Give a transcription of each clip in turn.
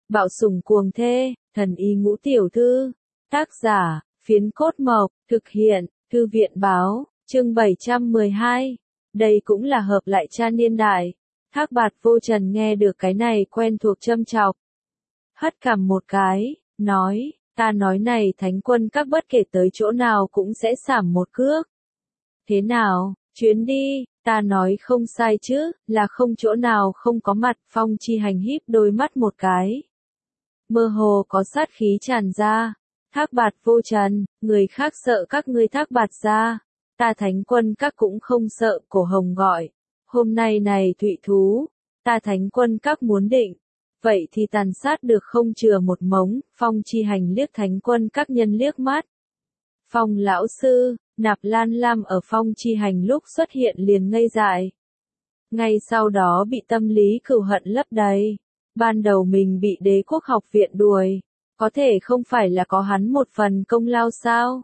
Bạo sủng cuồng thê, thần y ngũ tiểu thư. Tác giả, Phiến Cốt Mộc, thực hiện, Thư viện Báo, chương 712. Đây cũng là hợp lại cha niên đại. Thác Bạt Vô Trần nghe được cái này quen thuộc châm chọc. Hất cằm một cái, nói, ta nói này thánh quân các bất kể tới chỗ nào cũng sẽ sảm một cước. Thế nào, chuyến đi, ta nói không sai chứ, là không chỗ nào không có mặt. Phong Chi Hành híp đôi mắt một cái. Mơ hồ có sát khí tràn ra. Thác Bạt Vô Trần, người khác sợ các ngươi Thác Bạt gia, ta thánh quân các cũng không sợ. Cổ Hồng gọi, hôm nay này thụy thú, ta thánh quân các muốn định, vậy thì tàn sát được không chừa một mống. Phong Chi Hành liếc thánh quân các nhân liếc mắt. Phong lão sư, Nạp Lan Lam ở Phong Chi Hành lúc xuất hiện liền ngây dại. Ngay sau đó bị tâm lý cừu hận lấp đầy. Ban đầu mình bị Đế Quốc học viện đuổi, có thể không phải là có hắn một phần công lao sao?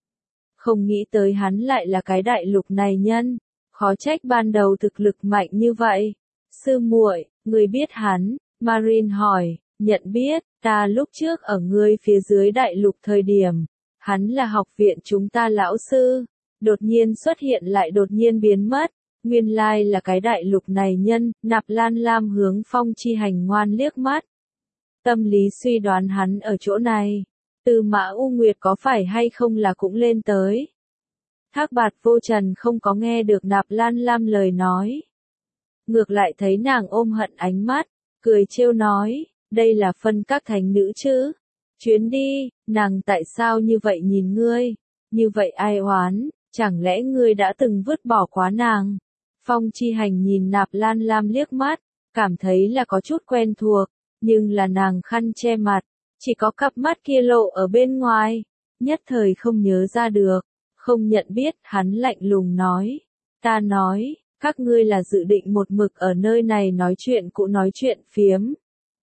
Không nghĩ tới hắn lại là cái đại lục này nhân, khó trách ban đầu thực lực mạnh như vậy. Sư muội, người biết hắn? Marin hỏi. Nhận biết, ta lúc trước ở ngươi phía dưới đại lục thời điểm, hắn là học viện chúng ta lão sư, đột nhiên xuất hiện lại đột nhiên biến mất. Nguyên lai là cái đại lục này nhân. Nạp Lan Lam hướng Phong Chi Hành ngoan liếc mắt. Tâm lý suy đoán hắn ở chỗ này. Tư Mã U Nguyệt có phải hay không là cũng lên tới. Thác Bạt Vô Trần không có nghe được Nạp Lan Lam lời nói. Ngược lại thấy nàng ôm hận ánh mắt, cười trêu nói, đây là phân các thánh nữ chứ. Chuyến đi, nàng tại sao như vậy nhìn ngươi, như vậy ai oán, chẳng lẽ ngươi đã từng vứt bỏ quá nàng. Phong Chi Hành nhìn Nạp Lan Lam liếc mắt, cảm thấy là có chút quen thuộc, nhưng là nàng khăn che mặt, chỉ có cặp mắt kia lộ ở bên ngoài, nhất thời không nhớ ra được, không nhận biết. Hắn lạnh lùng nói, ta nói, các ngươi là dự định một mực ở nơi này nói chuyện cũ nói chuyện phiếm.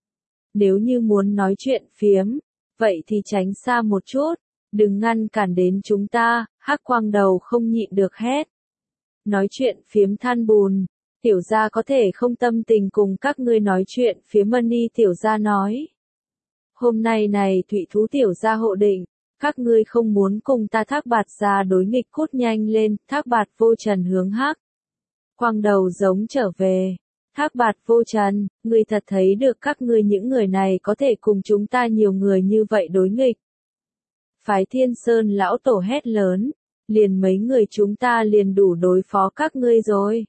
Nếu như muốn nói chuyện phiếm, vậy thì tránh xa một chút, đừng ngăn cản đến chúng ta. Hắc Quang Đầu không nhịn được hét. Nói chuyện phiếm than bùn, tiểu gia có thể không tâm tình cùng các ngươi nói chuyện phiếm. Mani tiểu gia nói. Hôm nay này thụy thú tiểu gia hộ định, các ngươi không muốn cùng ta Thác Bạt gia đối nghịch cút nhanh lên. Thác Bạt Vô Trần hướng Hắc Quang Đầu giống trở về. Thác Bạt Vô Trần, ngươi thật thấy được các ngươi những người này có thể cùng chúng ta nhiều người như vậy đối nghịch. Phái Thiên Sơn lão tổ hét lớn, liền mấy người chúng ta liền đủ đối phó các ngươi rồi.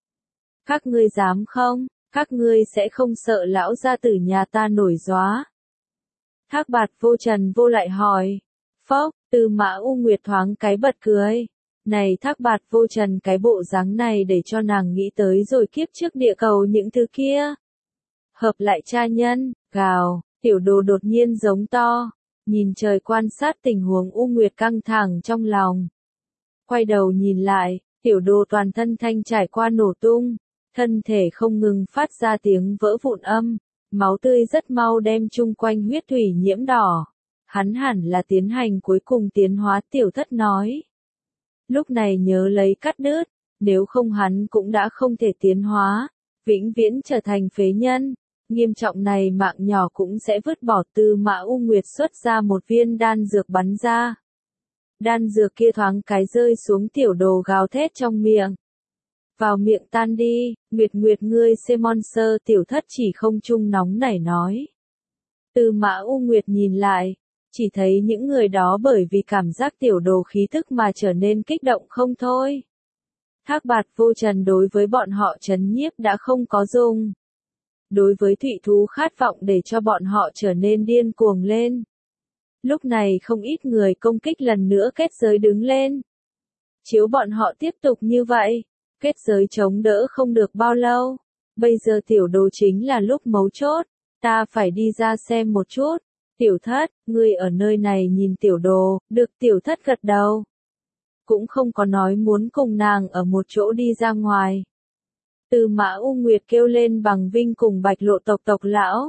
Các ngươi dám không? Các ngươi sẽ không sợ lão gia tử nhà ta nổi gióa. Thác Bạt Vô Trần vô lại hỏi. Phốc, Tư Mã U Nguyệt thoáng cái bật cười. Này Thác Bạt Vô Trần cái bộ dáng này để cho nàng nghĩ tới rồi kiếp trước địa cầu những thứ kia. Hợp lại cha nhân, gào, tiểu đồ đột nhiên giống to, nhìn trời quan sát tình huống. U Nguyệt căng thẳng trong lòng. Quay đầu nhìn lại, tiểu đồ toàn thân thanh trải qua nổ tung, thân thể không ngừng phát ra tiếng vỡ vụn âm, máu tươi rất mau đem chung quanh huyết thủy nhiễm đỏ. Hắn hẳn là tiến hành cuối cùng tiến hóa. Tiểu Thất nói. Lúc này nhớ lấy cắt đứt, nếu không hắn cũng đã không thể tiến hóa, vĩnh viễn trở thành phế nhân. Nghiêm trọng này mạng nhỏ cũng sẽ vứt bỏ. Tư Mã U Nguyệt xuất ra một viên đan dược bắn ra. Đan dược kia thoáng cái rơi xuống tiểu đồ gào thét trong miệng. Vào miệng tan đi. Nguyệt Nguyệt ngươi monster. Tiểu Thất chỉ không trung nóng nảy nói. Tư Mã U Nguyệt nhìn lại, chỉ thấy những người đó bởi vì cảm giác tiểu đồ khí thức mà trở nên kích động không thôi. Thác Bạt Vô Trần đối với bọn họ trấn nhiếp đã không có dùng. Đối với thụy thú khát vọng để cho bọn họ trở nên điên cuồng lên. Lúc này không ít người công kích lần nữa kết giới đứng lên. Chiếu bọn họ tiếp tục như vậy, kết giới chống đỡ không được bao lâu. Bây giờ tiểu đồ chính là lúc mấu chốt, ta phải đi ra xem một chút. Tiểu Thất, ngươi ở nơi này nhìn tiểu đồ. Được. Tiểu Thất gật đầu. Cũng không có nói muốn cùng nàng ở một chỗ đi ra ngoài. Tư Mã U Nguyệt kêu lên bằng vinh cùng Bạch Lộ tộc lão.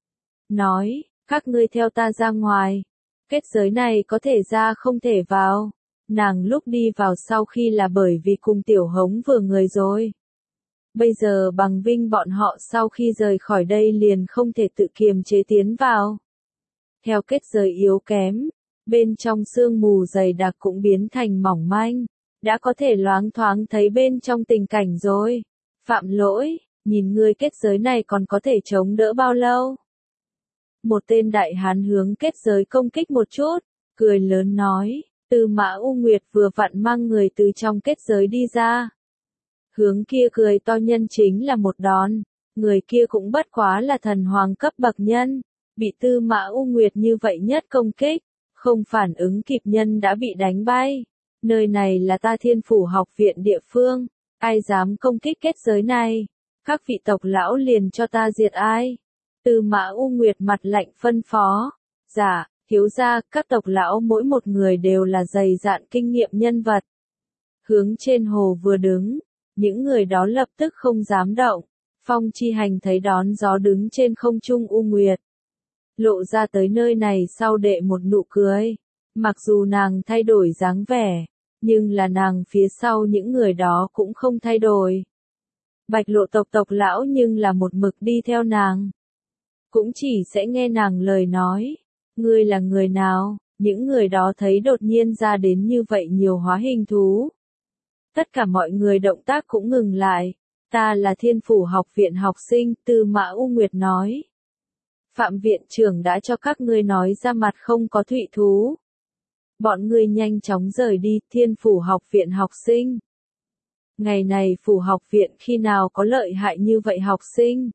Nói, các ngươi theo ta ra ngoài. Kết giới này có thể ra không thể vào. Nàng lúc đi vào sau khi là bởi vì cùng tiểu hống vừa người rồi. Bây giờ bằng vinh bọn họ sau khi rời khỏi đây liền không thể tự kiềm chế tiến vào. Theo kết giới yếu kém, bên trong sương mù dày đặc cũng biến thành mỏng manh, đã có thể loáng thoáng thấy bên trong tình cảnh rồi. Phạm Lỗi, nhìn ngươi kết giới này còn có thể chống đỡ bao lâu? Một tên đại hán hướng kết giới công kích một chút, cười lớn nói, Tư Mã U Nguyệt vừa vặn mang người từ trong kết giới đi ra. Hướng kia cười to nhân chính là một đòn, người kia cũng bất quá là thần hoàng cấp bậc nhân, bị Tư Mã U Nguyệt như vậy nhất công kích, không phản ứng kịp nhân đã bị đánh bay. Nơi này là ta Thiên Phủ học viện địa phương, ai dám công kích kết giới này, các vị tộc lão liền cho ta diệt ai. Tư Mã U Nguyệt mặt lạnh phân phó, dạ, thiếu gia, các tộc lão mỗi một người đều là dày dạn kinh nghiệm nhân vật. Hướng trên hồ vừa đứng, những người đó lập tức không dám động. Phong Chi Hành thấy đón gió đứng trên không trung U Nguyệt, lộ ra tới nơi này sau đệ một nụ cười. Mặc dù nàng thay đổi dáng vẻ, nhưng là nàng phía sau những người đó cũng không thay đổi. Bạch Lộ tộc tộc lão nhưng là một mực đi theo nàng, cũng chỉ sẽ nghe nàng lời nói. Ngươi là người nào? Những người đó thấy đột nhiên ra đến như vậy nhiều hóa hình thú. Tất cả mọi người động tác cũng ngừng lại. Ta là Thiên Phủ học viện học sinh, Tư Mã U Nguyệt nói. Phạm viện trưởng đã cho các ngươi nói ra mặt không có thụy thú. Bọn ngươi nhanh chóng rời đi, Thiên Phủ học viện học sinh. Ngày này Phủ học viện khi nào có lợi hại như vậy học sinh?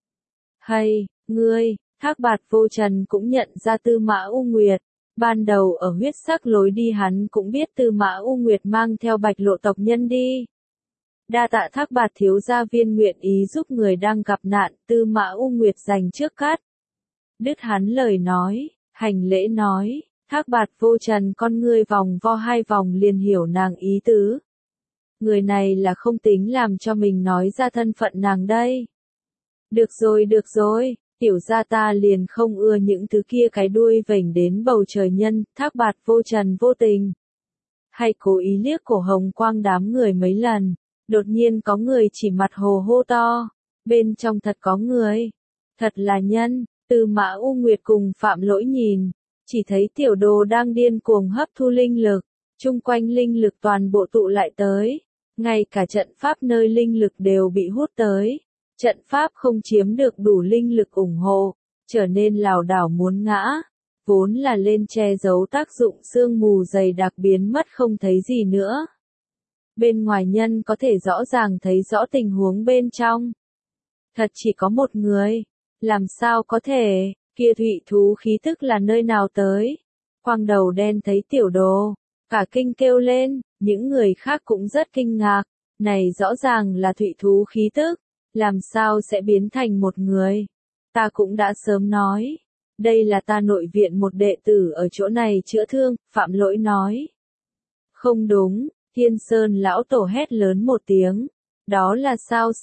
Hay, ngươi, Thác Bạt Vô Trần cũng nhận ra Tư Mã U Nguyệt. Ban đầu ở huyết sắc lối đi hắn cũng biết Tư Mã U Nguyệt mang theo Bạch Lộ tộc nhân đi. Đa tạ Thác Bạt thiếu gia viên nguyện ý giúp người đang gặp nạn, Tư Mã U Nguyệt dành trước cát. Đứt hắn lời nói, hành lễ nói, Thác Bạt Vô Trần con ngươi vòng vo hai vòng liền hiểu nàng ý tứ. Người này là không tính làm cho mình nói ra thân phận nàng đây. Được rồi, tiểu gia ta liền không ưa những thứ kia cái đuôi vểnh đến bầu trời nhân. Thác Bạt Vô Trần vô tình hay cố ý liếc cổ hồng quang đám người mấy lần, đột nhiên có người chỉ mặt hồ hô to, bên trong thật có người, thật là nhân. Tư Mã U Nguyệt cùng Phạm Lỗi nhìn, chỉ thấy tiểu đồ đang điên cuồng hấp thu linh lực, chung quanh linh lực toàn bộ tụ lại tới, ngay cả trận pháp nơi linh lực đều bị hút tới. Trận pháp không chiếm được đủ linh lực ủng hộ, trở nên lảo đảo muốn ngã, vốn là lên che giấu tác dụng sương mù dày đặc biến mất không thấy gì nữa. Bên ngoài nhân có thể rõ ràng thấy rõ tình huống bên trong. Thật chỉ có một người, làm sao có thể, kia thụy thú khí tức là nơi nào tới? Quang đầu đen thấy tiểu đồ, cả kinh kêu lên, những người khác cũng rất kinh ngạc, này rõ ràng là thụy thú khí tức. Làm sao sẽ biến thành một người? Ta cũng đã sớm nói. Đây là ta nội viện một đệ tử ở chỗ này chữa thương, Phạm Lỗi nói. Không đúng, Thiên Sơn lão tổ hét lớn một tiếng. Đó là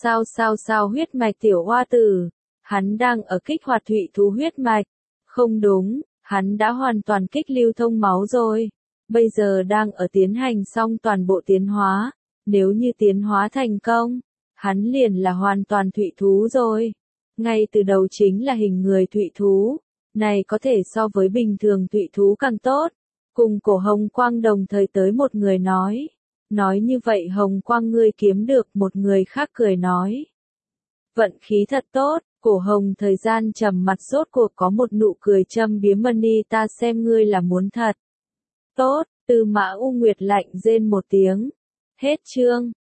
sao huyết mạch tiểu hoa tử. Hắn đang ở kích hoạt thụy thú huyết mạch. Không đúng, hắn đã hoàn toàn kích lưu thông máu rồi. Bây giờ đang ở tiến hành xong toàn bộ tiến hóa. Nếu như tiến hóa thành công, hắn liền là hoàn toàn thụy thú rồi. Ngay từ đầu chính là hình người thụy thú. Này có thể so với bình thường thụy thú càng tốt. Cùng cổ hồng quang đồng thời tới một người nói. Nói như vậy hồng quang ngươi kiếm được, một người khác cười nói. Vận khí thật tốt, cổ hồng thời gian trầm mặt rốt cuộc có một nụ cười châm biếm mani, ta xem ngươi là muốn thật. Tốt, Tư Mã U Nguyệt lạnh rên một tiếng. Hết chương.